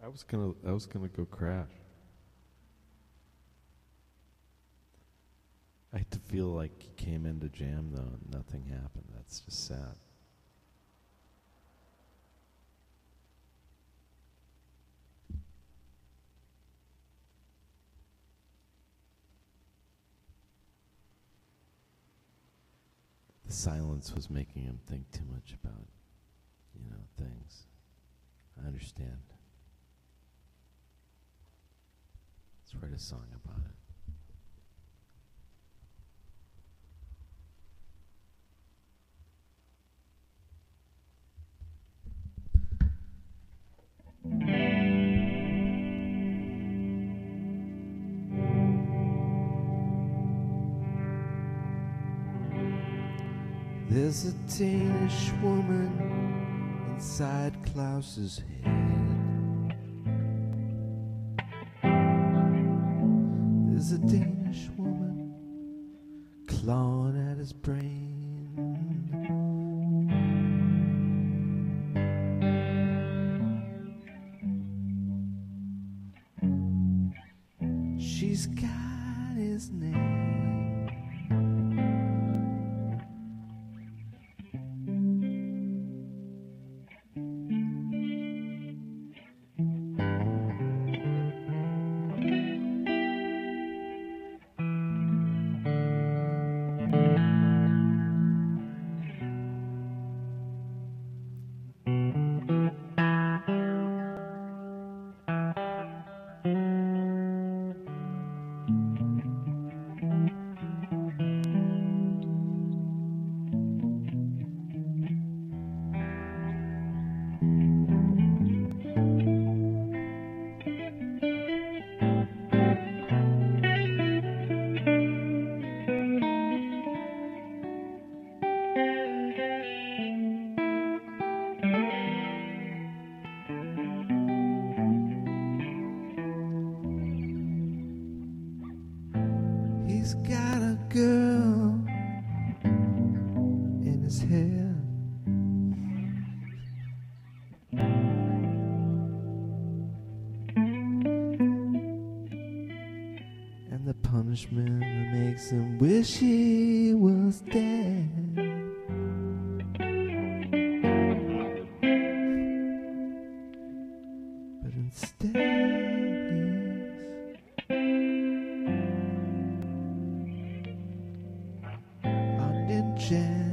I was gonna go crash. I hate to feel like you came in to jam though and nothing happened. That's just sad. The silence was making him think too much about, things. I understand. Let's write a song about it. There's a Danish woman inside Klaus's head. There's a Danish woman clawing at his brain. She's got his name. He's got a girl in his head. And the punishment makes him wish he was dead. But instead jam.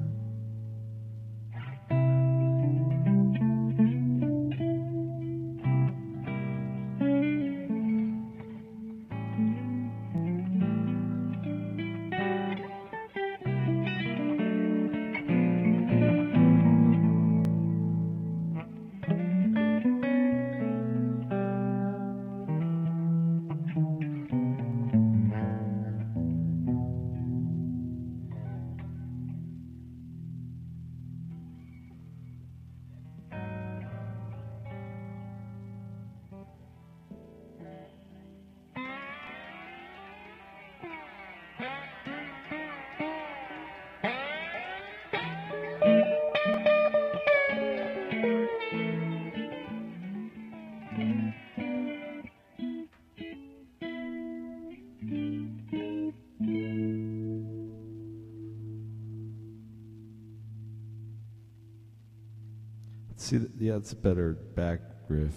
See, yeah, it's a better back riff.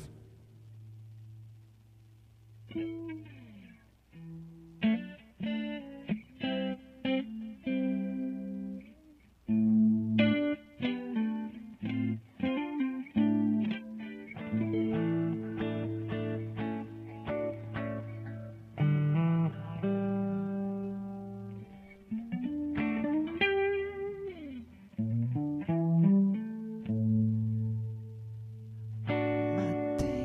My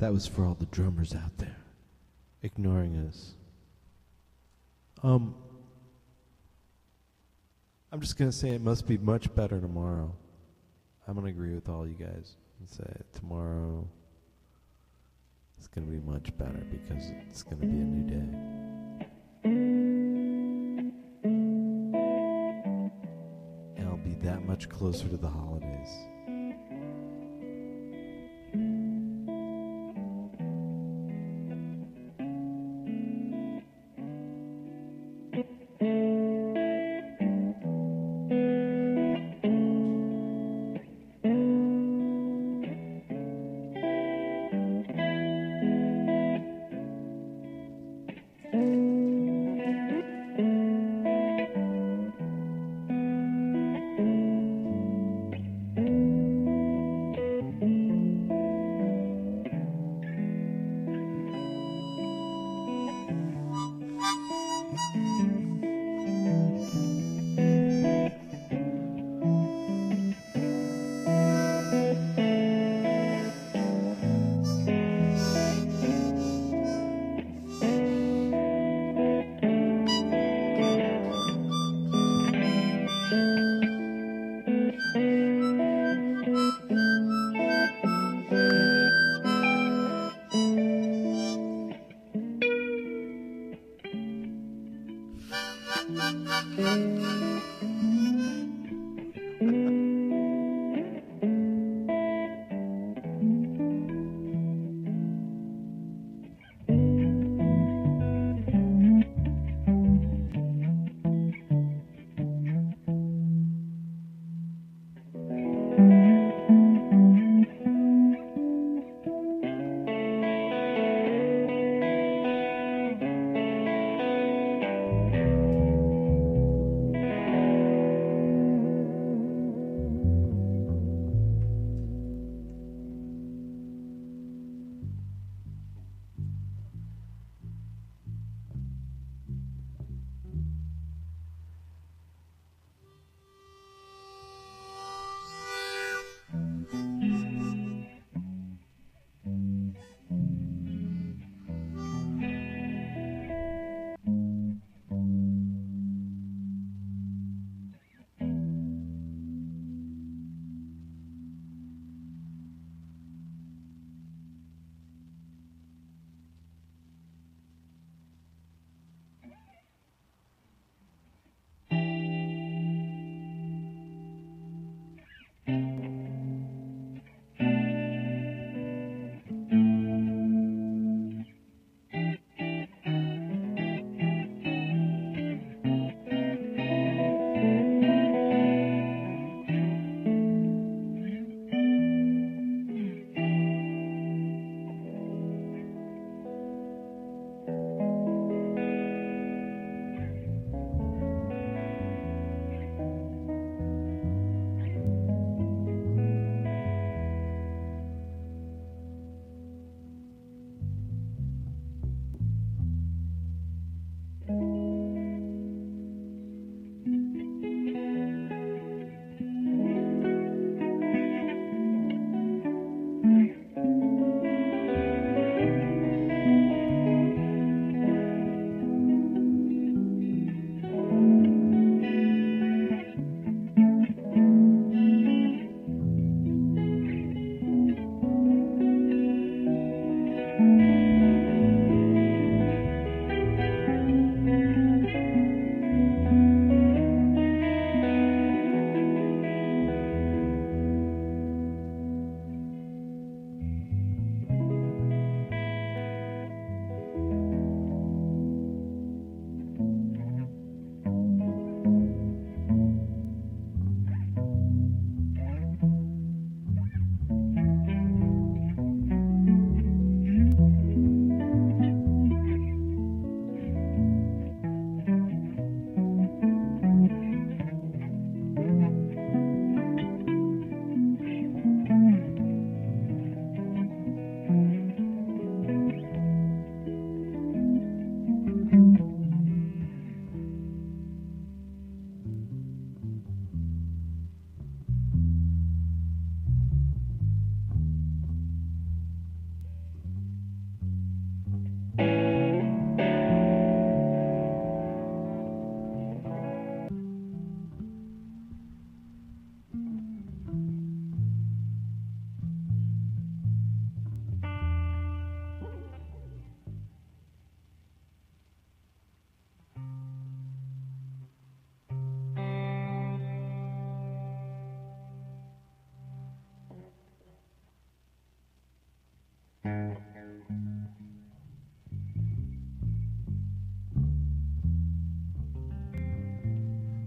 That was for all the drummers out there ignoring us. I'm just going to say it must be much better tomorrow. I'm going to agree with all you guys and say tomorrow it's going to be much better because it's going to be a new day. And I'll be that much closer to the holidays.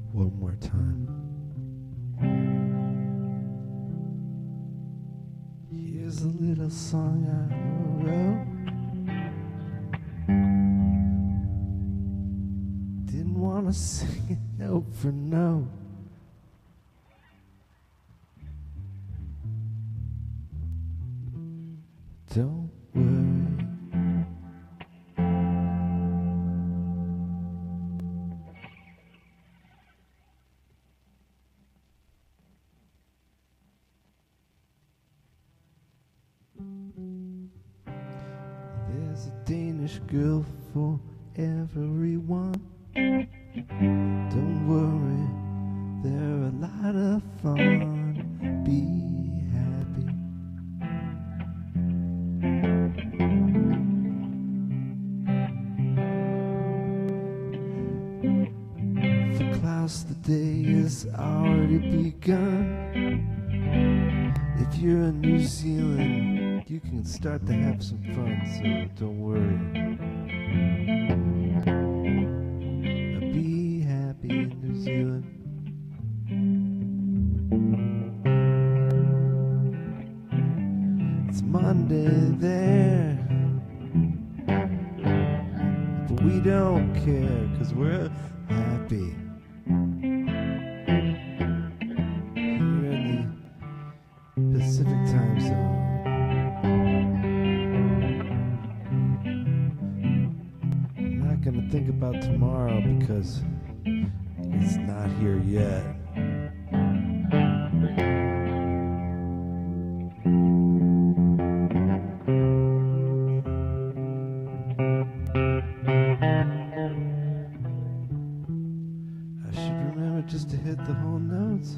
one more time. Here's a little song I wrote. Didn't want to sing it note for note. Don't worry. There's a Danish girl for everyone. Don't worry, they're a lot of fun. Be happy. For Klaus, the day has already begun. If you're in New Zealand, you can start to have some fun, so don't worry. Be happy in New Zealand. It's Monday there, but we don't care, 'cause we're happy. We're in the Pacific time zone. I'm not gonna think about tomorrow because it's not here yet. I should remember just to hit the whole notes.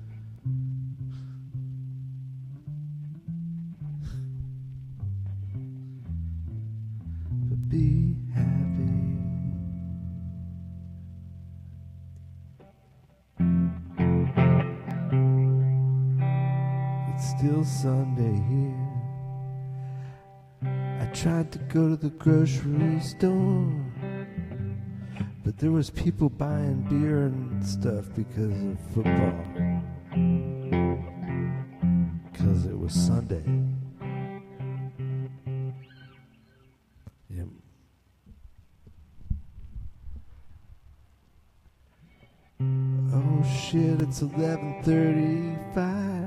But be happy. It's still Sunday here. I tried to go to the grocery store, but there was people buying beer and stuff because of football. 'Cause it was Sunday. Yep. Oh shit, it's 11:35.